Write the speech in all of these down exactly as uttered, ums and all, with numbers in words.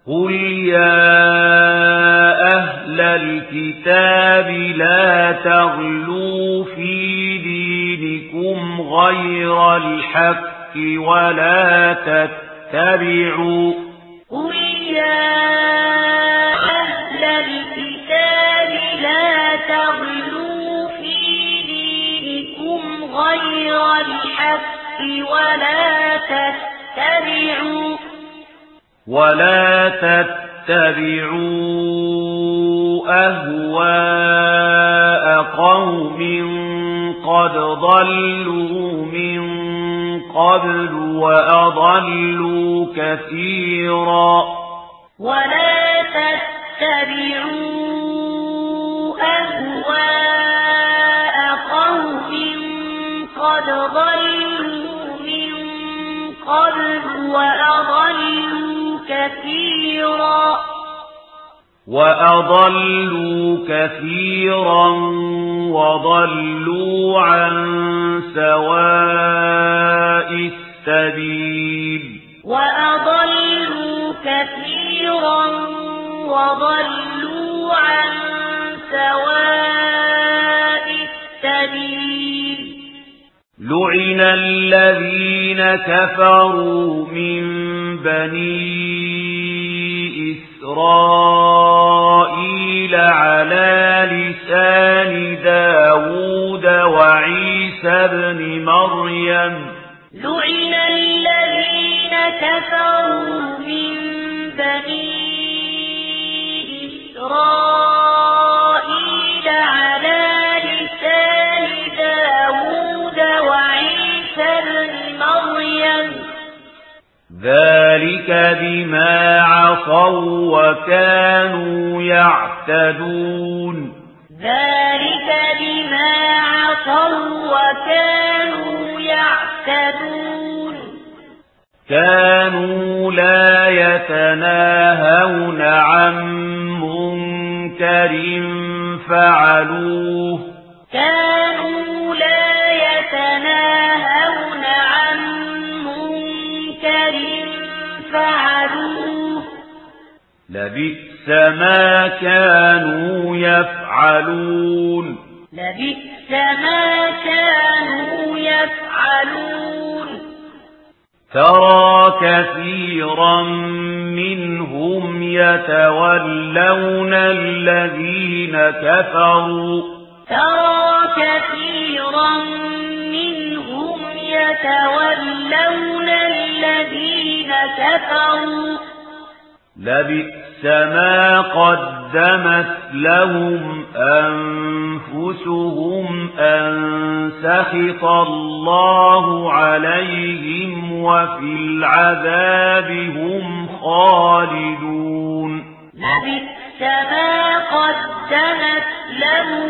قل يا أهل الكتاب لا تغلوا في دينكم غير الحق ولا تتبعوا قل يا أهل الكتاب لا تغلوا في دينكم غير الحق ولا تتبعوا ولا تتبعوا أهواء قوم قد ضلوا من قبل وأضلوا كثيرا ولا تتبعوا أهواء قوم قد ضلوا من قبل وأضلوا كثيرا وأضلوا كثيرا وضلوا عن سواء السبيل وأضلوا كثيرا وضلوا عن سواء السبيل لعن الذين كفروا من بني إسرائيل على لسان داود وعيسى بن مريم لعن الذين كفروا من بني إسرائيل على لسان داود وعيسى بن مريم ذلك بما عصوا وكانوا يعتدون ذلك بما عصوا وكانوا يعتدون كانوا لا يتناهون عن منكر فعلوه كانوا لا يتناهون عن منكر فعلوه لبئس ما كانوا يفعلون لبئس ما كانوا يفعلون ترى كثيرا منهم يتولون الذين كفروا ترى كثيرا منهم يتولون الذين كفروا لبئس ما قدمت لهم أنفسهم أن سخط الله عليهم وفي العذاب هم خالدون لبئس ما قدمت لهم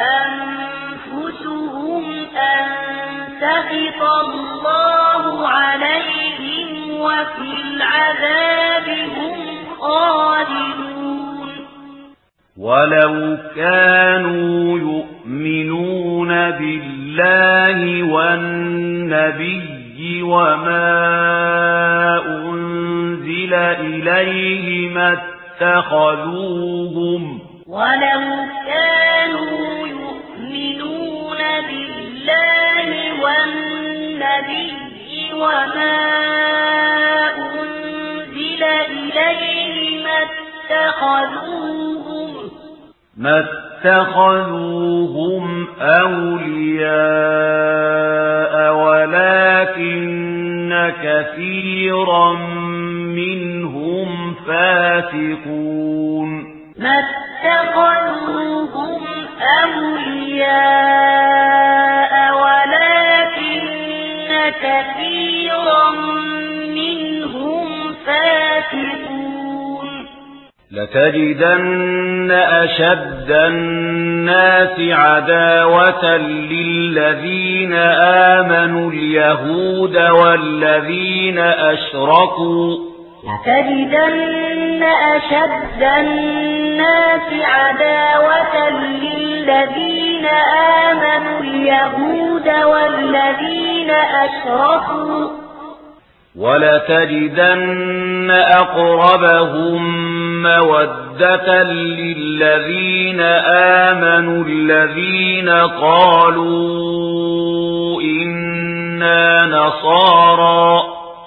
أنفسهم أن سخط الله عليهم وفي العذاب هم خالدون ولو كانوا يؤمنون بالله والنبي وما أنزل إليه ما اتخذوهم ولو كانوا يؤمنون بالله والنبي وما أنزل إليه ما اتخذوهم ما اتخذوهم أولياء ولكن كثيرا منهم فاسقون ما اتخذوهم أولياء ولكن كثيرا منهم فاسقون لتجدن أشد الناس عداوة للذين آمنوا اليهود والذين أشركوا لتجدن أشد الناس عداوة للذين آمنوا اليهود والذين أشركوا ولتجدن أقربهم مودة للذين آمنوا الذين قالوا إنا نصارى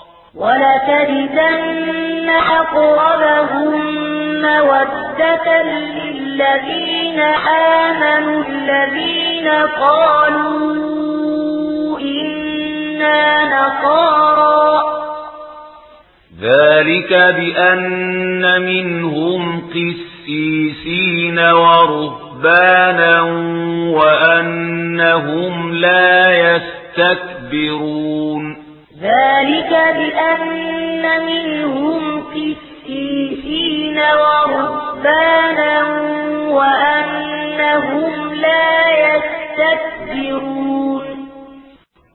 ولتجدن أقربهم مودة للذين آمنوا الذين قالوا إنا نصارى ذلك بأن منهم قسيسين ورهبانا وأنهم لا يستكبرون ذلك بأن منهم قسيسين ورهبانا وأنهم لا يستكبرون